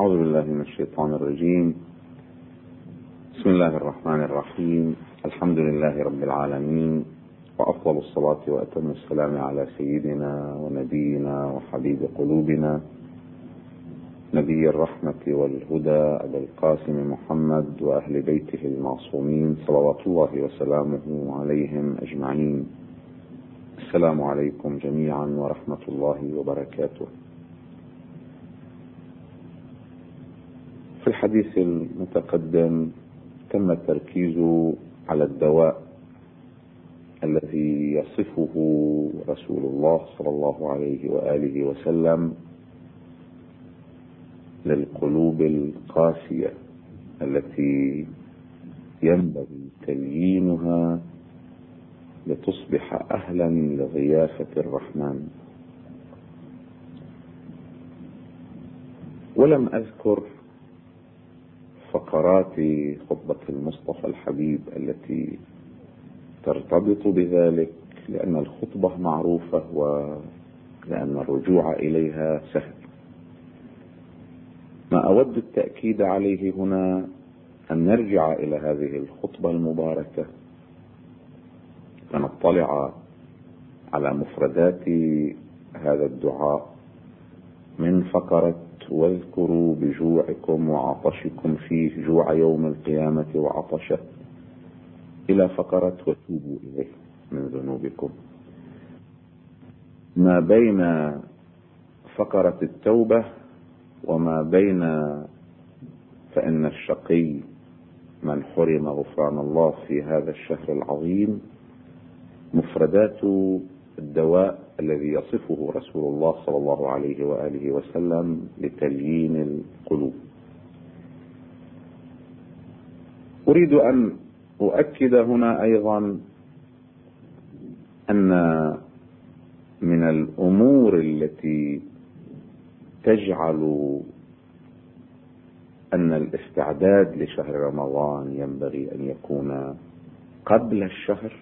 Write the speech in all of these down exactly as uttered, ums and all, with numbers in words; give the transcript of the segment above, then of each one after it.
أعوذ بالله من الشيطان الرجيم. بسم الله الرحمن الرحيم. الحمد لله رب العالمين، وأفضل الصلاة وأتم السلام على سيدنا ونبينا وحبيب قلوبنا نبي الرحمة والهدى أبي القاسم محمد وأهل بيته المعصومين صلوات الله وسلامه عليهم أجمعين. السلام عليكم جميعا ورحمة الله وبركاته. في الحديث المتقدم تم التركيز على الدواء الذي يصفه رسول الله صلى الله عليه وآله وسلم للقلوب القاسية التي ينبغي تليينها لتصبح أهلا لضيافة الرحمن. ولم أذكر فقرات خطبة المصطفى الحبيب التي ترتبط بذلك، لأن الخطبة معروفة ولأن الرجوع إليها سهل. ما أود التأكيد عليه هنا أن نرجع إلى هذه الخطبة المباركة ونطلع على مفردات هذا الدعاء من فقرة واذكروا بجوعكم وعطشكم فيه جوع يوم القيامة وعطشه إلى فقرة وتوبوا إليه من ذنوبكم. ما بين فقرة التوبة وما بين فإن الشقي من حرم غفران الله في هذا الشهر العظيم مفردات الدواء الذي يصفه رسول الله صلى الله عليه وآله وسلم لتليين القلوب. أريد أن أؤكد هنا أيضا أن من الأمور التي تجعل أن الاستعداد لشهر رمضان ينبغي أن يكون قبل الشهر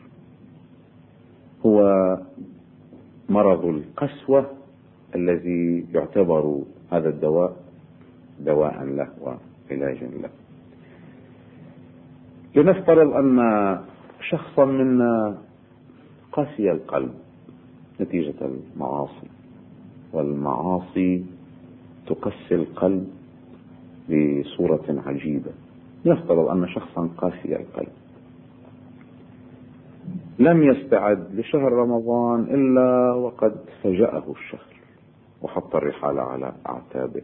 هو مرض القسوة الذي يعتبر هذا الدواء دواء له وعلاجا له. لنفترض أن شخصا منا قاسي القلب نتيجة المعاصي، والمعاصي تقسي القلب بصورة عجيبة. نفترض أن شخصا قاسي القلب لم يستعد لشهر رمضان إلا وقد فجأه الشهر وحط الرحال على أعتابه.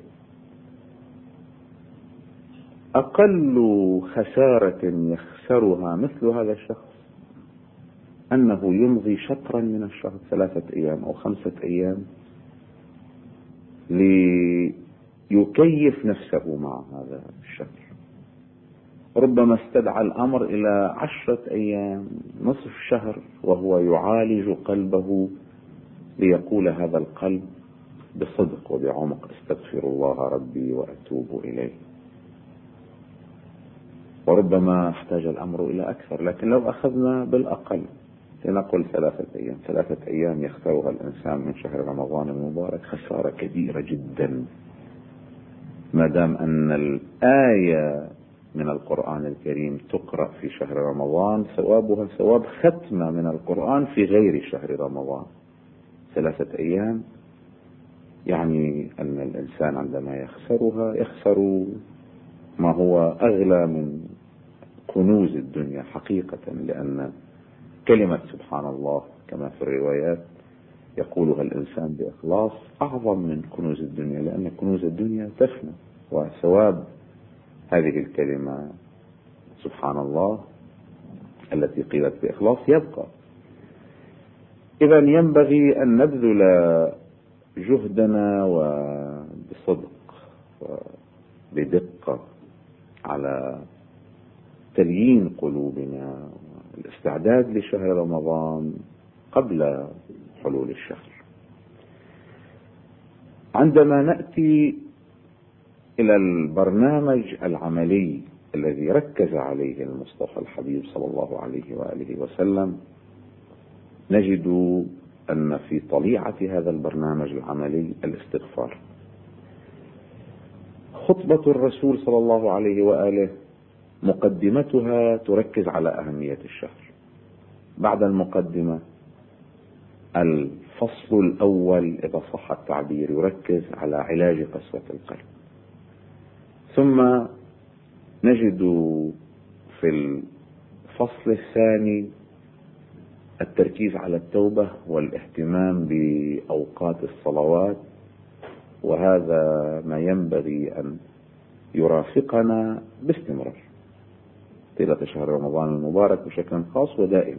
أقل خسارة يخسرها مثل هذا الشخص أنه يمضي شطرا من الشهر، ثلاثة أيام أو خمسة أيام، ليكيف نفسه مع هذا الشهر. ربما استدعى الأمر إلى عشرة أيام، نصف شهر، وهو يعالج قلبه ليقول هذا القلب بصدق وبعمق استغفر الله ربي وأتوب إليه. وربما احتاج الأمر إلى أكثر، لكن لو أخذنا بالأقل لنقل ثلاثة أيام ثلاثة أيام يختارها الإنسان من شهر رمضان المبارك خسارة كبيرة جدا، ما دام أن الآية من القرآن الكريم تقرأ في شهر رمضان ثوابها ثواب ختمة من القرآن في غير شهر رمضان. ثلاثة أيام يعني أن الإنسان عندما يخسرها يخسر ما هو أغلى من كنوز الدنيا حقيقة، لأن كلمة سبحان الله كما في الروايات يقولها الإنسان بإخلاص أعظم من كنوز الدنيا، لأن كنوز الدنيا تفنى وثواب هذه الكلمة سبحان الله التي قيلت بإخلاص يبقى. إذا ينبغي أن نبذل جهدنا وبصدق وبدقة على تليين قلوبنا والاستعداد لشهر رمضان قبل حلول الشهر. عندما نأتي إلى البرنامج العملي الذي ركز عليه المصطفى الحبيب صلى الله عليه وآله وسلم نجد أن في طليعة هذا البرنامج العملي الاستغفار. خطبة الرسول صلى الله عليه وآله مقدمتها تركز على أهمية الشهر. بعد المقدمة الفصل الأول إذا صح التعبير يركز على علاج قسوة القلب. ثم نجد في الفصل الثاني التركيز على التوبة والاهتمام بأوقات الصلوات، وهذا ما ينبغي أن يرافقنا باستمرار طيلة شهر رمضان المبارك بشكل خاص ودائما.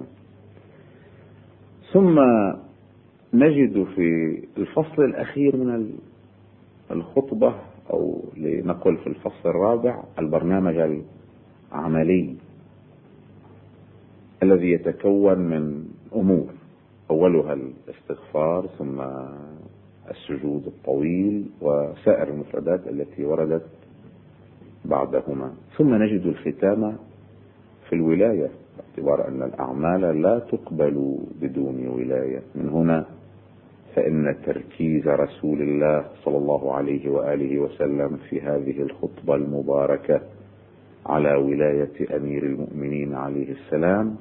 ثم نجد في الفصل الأخير من الخطبة، أو لنقل في الفصل الرابع، البرنامج العملي الذي يتكون من أمور، أولها الاستغفار، ثم السجود الطويل وسائر المفردات التي وردت بعدهما. ثم نجد الختام في الولاية، باعتبار أن الأعمال لا تقبل بدون ولاية. من هنا فإن تركيز رسول الله صلى الله عليه وآله وسلم في هذه الخطبة المباركة على ولاية أمير المؤمنين عليه السلام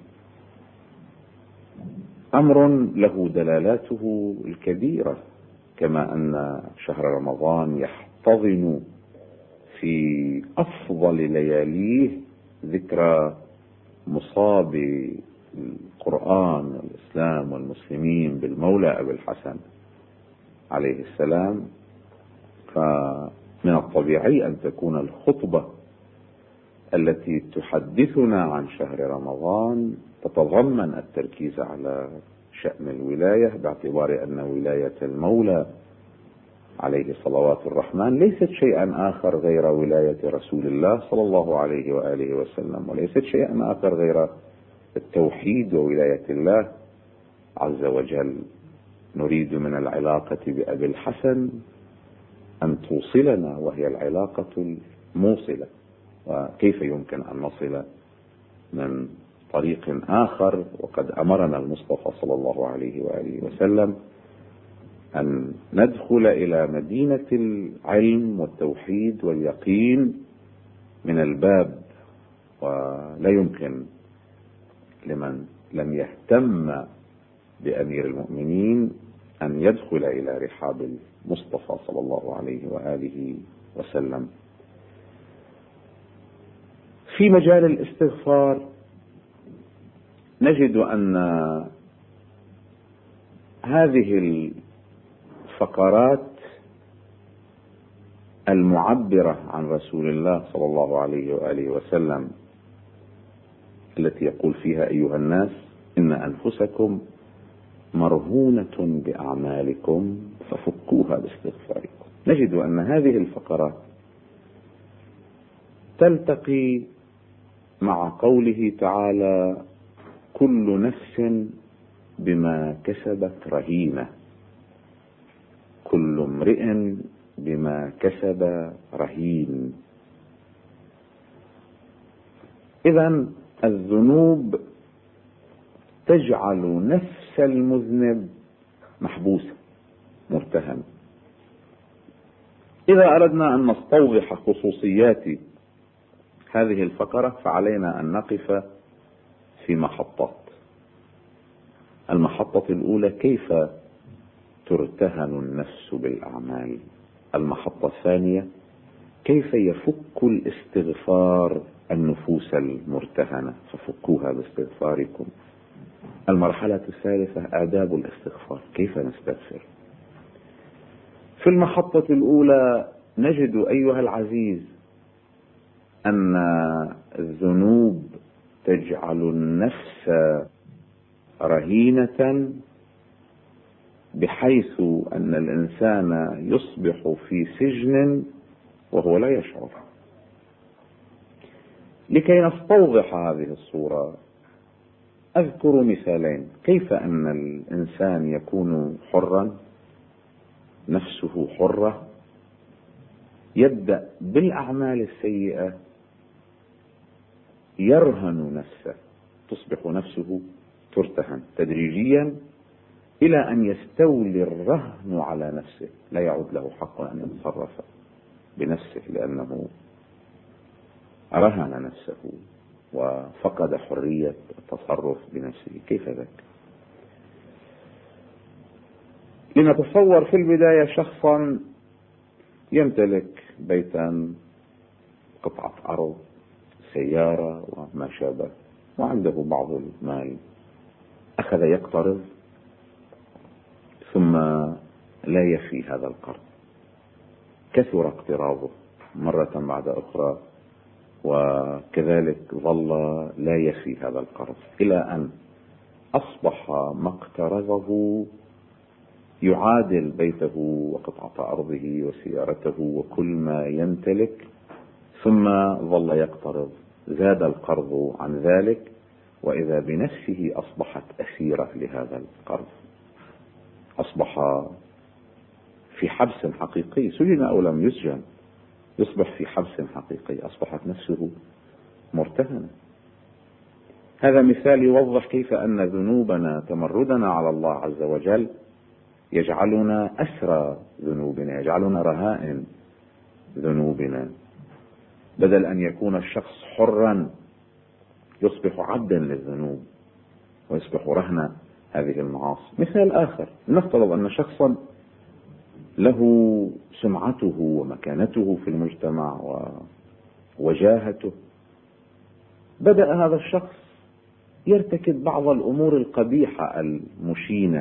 أمر له دلالاته الكبيرة، كما أن شهر رمضان يحتضن في أفضل لياليه ذكرى مصاب القرآن والإسلام والمسلمين بالمولى أبي الحسن عليه السلام. فمن الطبيعي أن تكون الخطبة التي تحدثنا عن شهر رمضان تتضمن التركيز على شأن الولاية، باعتبار أن ولاية المولى عليه صلوات الرحمن ليست شيئا آخر غير ولاية رسول الله صلى الله عليه وآله وسلم، وليست شيئا آخر غير التوحيد وولاية الله عز وجل. نريد من العلاقة بأبي الحسن أن توصلنا، وهي العلاقة الموصلة، وكيف يمكن أن نصل من طريق آخر؟ وقد أمرنا المصطفى صلى الله عليه وآله وسلم أن ندخل إلى مدينة العلم والتوحيد واليقين من الباب، ولا يمكن لمن لم يهتم بأمير المؤمنين أن يدخل إلى رحاب المصطفى صلى الله عليه وآله وسلم. في مجال الاستغفار نجد أن هذه الفقرات المعبرة عن رسول الله صلى الله عليه وآله وسلم التي يقول فيها: أيها الناس إن أنفسكم مرهونة بأعمالكم ففكوها باستغفاركم. نجد أن هذه الفقرات تلتقي مع قوله تعالى: كل نفس بما كسبت رهينة، كل امرئ بما كسب رهين. إذن الذنوب تجعل نفس المذنب محبوسة مرتهنة. إذا أردنا أن نستوضح خصوصيات هذه الفقرة فعلينا أن نقف في محطات. المحطة الأولى: كيف ترتهن النفس بالأعمال. المحطة الثانية: كيف يفك الاستغفار النفوس المرتهنة ففكوها باستغفاركم. المرحلة الثالثة: آداب الاستغفار، كيف نستغفر. في المحطة الأولى نجد أيها العزيز أن الذنوب تجعل النفس رهينة، بحيث أن الإنسان يصبح في سجن وهو لا يشعر. لكي نستوضح هذه الصورة أذكر مثالين: كيف أن الإنسان يكون حرا، نفسه حرة، يبدأ بالأعمال السيئة يرهن نفسه، تصبح نفسه ترتهن تدريجيا إلى أن يستولي الرهن على نفسه، لا يعود له حق أن يتصرف بنفسه لأنه رهن نفسه وفقد حرية التصرف بنفسه. كيف ذاك؟ لنتصور في البداية شخصا يمتلك بيتا، قطعة أرض، سيارة وما شابه، وعنده بعض المال، أخذ يقترض ثم لا يفي هذا القرض، كثر اقتراضه مرة بعد أخرى، وكذلك ظل لا يفي هذا القرض إلى أن أصبح ما اقترضه يعادل بيته وقطعة أرضه وسيارته وكل ما يمتلك، ثم ظل يقترض، زاد القرض عن ذلك، وإذا بنفسه أصبحت أسيرة لهذا القرض، أصبح في حبس حقيقي، سجن أو لم يسجن، يصبح في حبس حقيقي، أصبحت نفسه مرتهنة. هذا مثال يوضح كيف أن ذنوبنا، تمردنا على الله عز وجل، يجعلنا أسرى ذنوبنا، يجعلنا رهائن ذنوبنا. بدل أن يكون الشخص حرا يصبح عبدا للذنوب ويصبح رهن هذه المعاصي. مثال آخر، نفترض أن شخصا له سمعته ومكانته في المجتمع ووجاهته، بدأ هذا الشخص يرتكب بعض الأمور القبيحة المشينة،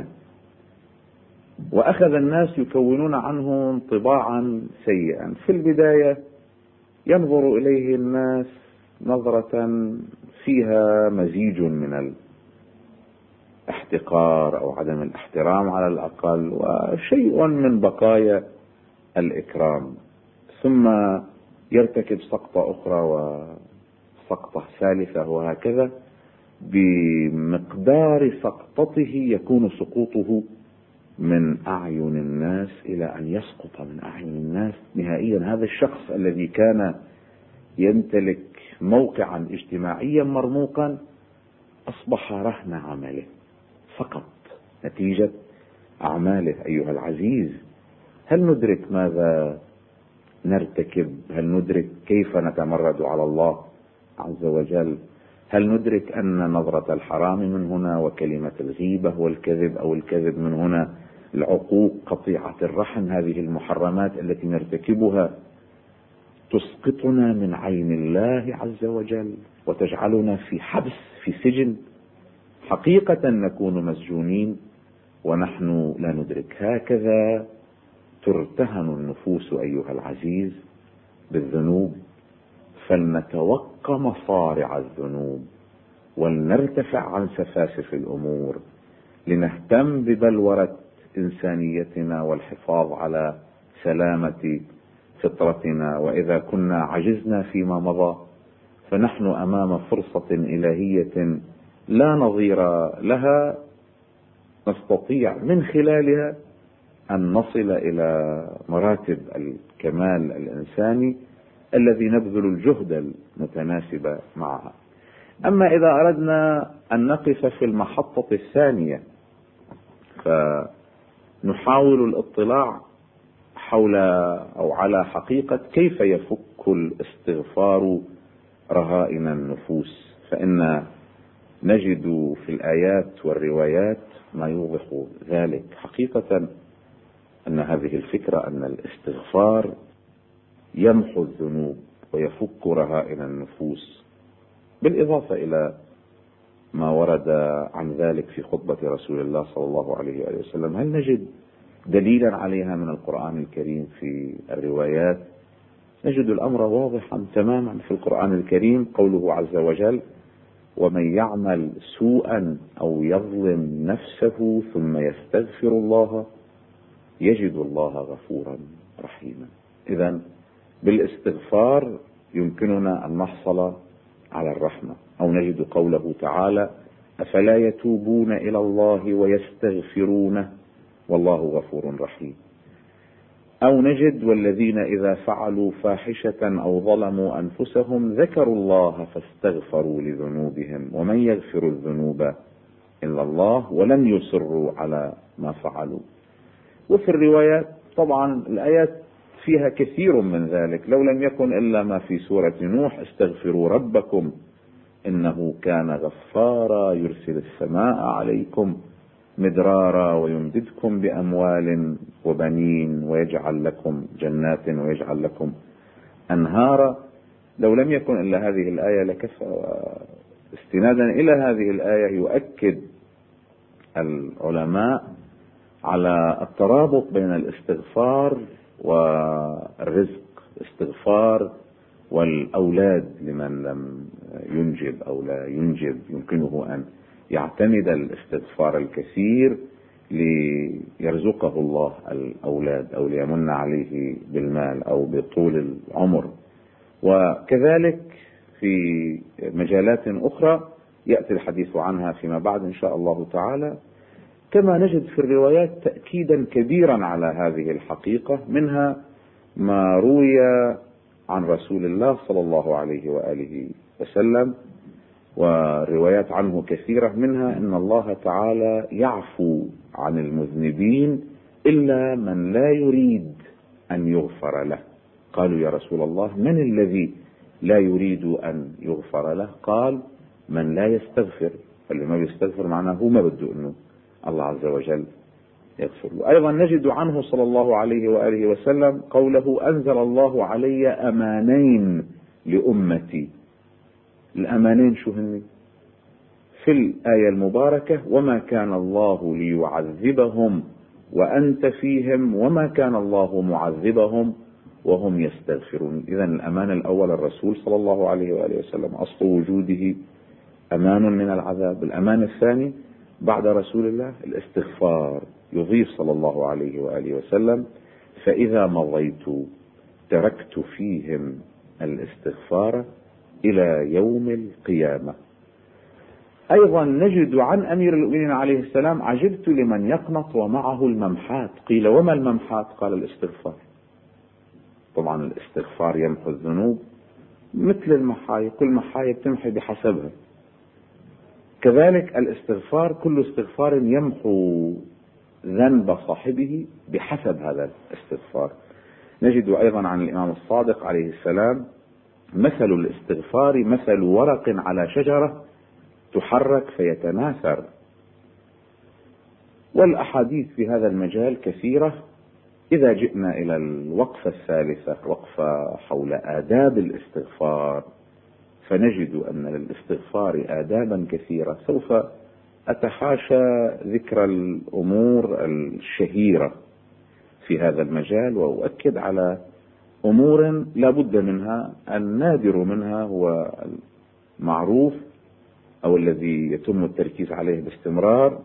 وأخذ الناس يكونون عنه انطباعا سيئا. في البداية ينظر إليه الناس نظرة فيها مزيج من الاحتقار أو عدم الاحترام على الأقل، وشيء من بقايا الإكرام، ثم يرتكب سقطة أخرى وسقطة ثالثة، وهكذا بمقدار سقطته يكون سقوطه من أعين الناس إلى أن يسقط من أعين الناس نهائيا. هذا الشخص الذي كان يمتلك موقعا اجتماعيا مرموقا أصبح رهن عمله فقط، نتيجة أعماله. أيها العزيز، هل ندرك ماذا نرتكب؟ هل ندرك كيف نتمرد على الله عز وجل؟ هل ندرك أن نظرة الحرام من هنا، وكلمة الغيبة والكذب أو الكذب من هنا، العقوق، قطيعة الرحم، هذه المحرمات التي نرتكبها تسقطنا من عين الله عز وجل وتجعلنا في حبس، في سجن، حقيقة نكون مسجونين ونحن لا ندرك. هكذا ترتهن النفوس أيها العزيز بالذنوب، فلنتوقى مصارع الذنوب ولنرتفع عن سفاسف الأمور، لنهتم ببلورة إنسانيتنا والحفاظ على سلامة فطرتنا. وإذا كنا عجزنا فيما مضى فنحن أمام فرصة إلهية لا نظير لها، نستطيع من خلالها أن نصل إلى مراتب الكمال الإنساني الذي نبذل الجهد المتناسب معها. أما إذا أردنا أن نقف في المحطة الثانية فنحاول الاطلاع حول أو على حقيقة كيف يفك الاستغفار رهائن النفوس، فإن نجد في الآيات والروايات ما يوضح ذلك. حقيقة أن هذه الفكرة أن الاستغفار يمحو الذنوب ويفك رهائن النفوس، بالإضافة إلى ما ورد عن ذلك في خطبة رسول الله صلى الله عليه وآله وسلم. هل نجد دليلا عليها من القرآن الكريم في الروايات؟ نجد الأمر واضحا تماما في القرآن الكريم، قوله عز وجل: ومن يعمل سوءا أو يظلم نفسه ثم يستغفر الله يجد الله غفورا رحيما. إذن بالاستغفار يمكننا أن نحصل على الرحمة. أو نجد قوله تعالى: أفلا يتوبون إلى الله ويستغفرونه والله غفور رحيم. أو نجد: والذين إذا فعلوا فاحشة أو ظلموا أنفسهم ذكروا الله فاستغفروا لذنوبهم ومن يغفر الذنوب إلا الله ولم يصروا على ما فعلوا. وفي الروايات طبعا الآيات فيها كثير من ذلك، لو لم يكن إلا ما في سورة نوح: استغفروا ربكم إنه كان غفارا يرسل السماء عليكم مدرارا ويمددكم بأموال وبنين ويجعل لكم جنات ويجعل لكم أنهارا. لو لم يكن إلا هذه الآية لكفى. استنادا إلى هذه الآية يؤكد العلماء على الترابط بين الاستغفار والرزق، الاستغفار والأولاد لمن لم ينجب أو لا ينجب يمكنه أن يعتمد الاستغفار الكثير ليرزقه الله الأولاد أو ليمن عليه بالمال أو بطول العمر. وكذلك في مجالات أخرى يأتي الحديث عنها فيما بعد إن شاء الله تعالى. كما نجد في الروايات تأكيدا كبيرا على هذه الحقيقة، منها ما روي عن رسول الله صلى الله عليه وآله وسلم، وروايات عنه كثيرة، منها أن الله تعالى يعفو عن المذنبين إلا من لا يريد أن يغفر له. قالوا: يا رسول الله، من الذي لا يريد أن يغفر له؟ قال: من لا يستغفر. فاللي ما بيستغفر معناه هو ما بده أنه الله عز وجل يغفر له. أيضا نجد عنه صلى الله عليه وآله وسلم قوله: أنزل الله علي أمانين لأمتي. الأمانين شو هن؟ في الآية المباركة: وما كان الله ليعذبهم وأنت فيهم وما كان الله معذبهم وهم يستغفرون. إذن الأمان الأول الرسول صلى الله عليه وآله وسلم، أصل وجوده أمان من العذاب. الأمان الثاني بعد رسول الله الاستغفار، يضيف صلى الله عليه وآله وسلم: فإذا مضيت تركت فيهم الاستغفار إلى يوم القيامة. أيضا نجد عن أمير المؤمنين عليه السلام: عجبت لمن يقنط ومعه الممحات. قيل: وما الممحات؟ قال: الاستغفار. طبعا الاستغفار يمحو الذنوب مثل المحاية، كل محاية بتمحي بحسبها. كذلك الاستغفار، كل استغفار يمحو ذنب صاحبه بحسب هذا الاستغفار. نجد أيضا عن الإمام الصادق عليه السلام: مثل الاستغفار مثل ورق على شجرة تحرك فيتناثر. والأحاديث في هذا المجال كثيرة. إذا جئنا إلى الوقفة الثالثة، وقفة حول آداب الاستغفار، فنجد أن للاستغفار آدابا كثيرة. سوف أتحاشى ذكر الأمور الشهيرة في هذا المجال، وأؤكد على أمور لا بد منها. النادر منها هو المعروف أو الذي يتم التركيز عليه باستمرار.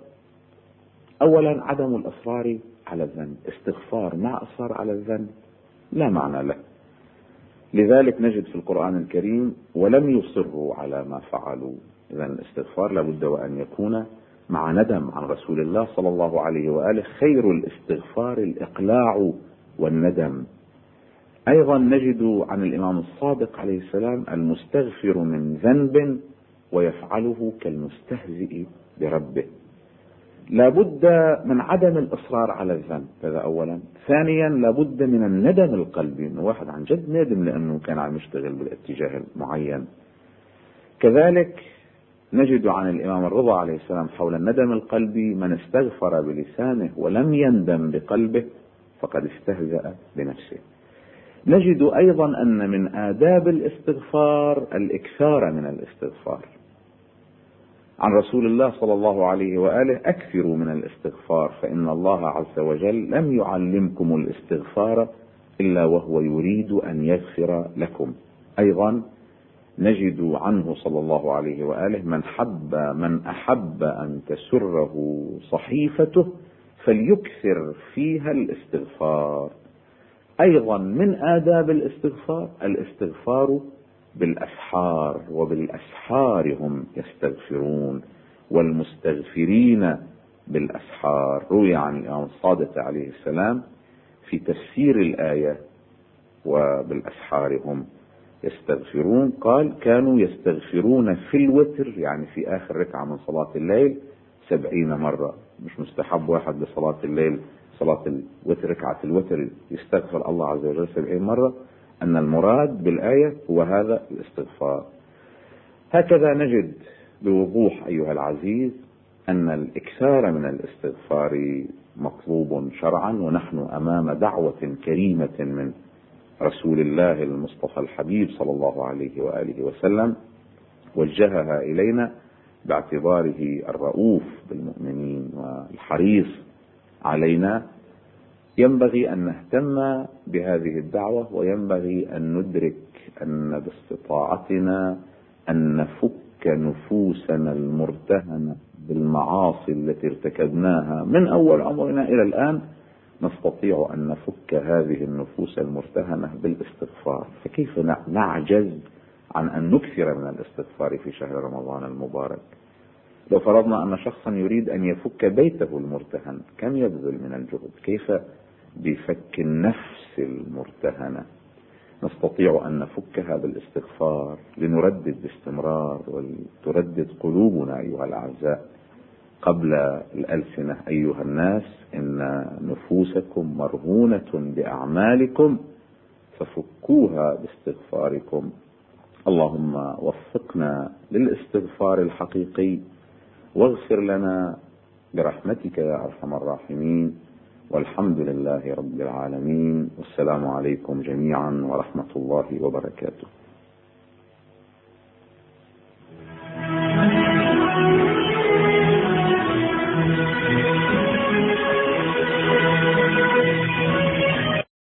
أولا، عدم الإصرار على الذنب. استغفار مع إصرار على الذنب لا معنى له. لذلك نجد في القرآن الكريم: ولم يصروا على ما فعلوا. إذن الاستغفار لابد وأن يكون مع ندم عن رسول الله صلى الله عليه وآله. خير الاستغفار الإقلاع والندم. أيضا نجد عن الإمام الصادق عليه السلام: المستغفر من ذنب ويفعله كالمستهزئ بربه. لابد من عدم الإصرار على الذنب، هذا أولا. ثانيا، لابد من الندم القلبي، إنه واحد عن جد نادم لأنه كان عم يشتغل بالاتجاه المعين. كذلك نجد عن الإمام الرضا عليه السلام حول الندم القلبي: من استغفر بلسانه ولم يندم بقلبه فقد استهزأ بنفسه. نجد أيضا أن من آداب الاستغفار الإكثار من الاستغفار. عن رسول الله صلى الله عليه وآله: أكثروا من الاستغفار فإن الله عز وجل لم يعلمكم الاستغفار إلا وهو يريد أن يغفر لكم. أيضا نجد عنه صلى الله عليه وآله: من حب من أحب أن تسره صحيفته فليكثر فيها الاستغفار. أيضا من آداب الاستغفار الاستغفار بالأسحار، وبالأسحار هم يستغفرون، والمستغفرين بالأسحار. روي عن الإمام الصادق عليه السلام في تفسير الآية: وبالأسحار هم يستغفرون، قال: كانوا يستغفرون في الوتر، يعني في آخر ركعة من صلاة الليل، سبعين مرة. مش مستحب واحد بصلاة الليل صلاة الوتر ركعة الوتر يستغفر الله عز وجل سبعين مرة، أن المراد بالآية هو هذا الاستغفار. هكذا نجد بوضوح أيها العزيز أن الإكثار من الاستغفار مطلوب شرعا، ونحن أمام دعوة كريمة من رسول الله المصطفى الحبيب صلى الله عليه وآله وسلم، وجهها إلينا باعتباره الرؤوف بالمؤمنين والحريص علينا. ينبغي أن نهتم بهذه الدعوة، وينبغي أن ندرك أن باستطاعتنا أن نفك نفوسنا المرتهنة بالمعاصي التي ارتكبناها من أول عمرنا إلى الآن، نستطيع أن نفك هذه النفوس المرتهنة بالاستغفار. فكيف نعجز عن أن نكثر من الاستغفار في شهر رمضان المبارك؟ لو فرضنا أن شخصا يريد أن يفك بيته المرتهن، كم يبذل من الجهد؟ كيف بفك النفس المرتهنة؟ نستطيع أن نفكها بالاستغفار، لنردد باستمرار، وتردد قلوبنا أيها الأعزاء قبل الألسنة: أيها الناس إن نفوسكم مرهونة بأعمالكم ففكوها باستغفاركم. اللهم وفقنا للاستغفار الحقيقي، واغفر لنا برحمتك يا أرحم الراحمين، والحمد لله رب العالمين، والسلام عليكم جميعا ورحمة الله وبركاته.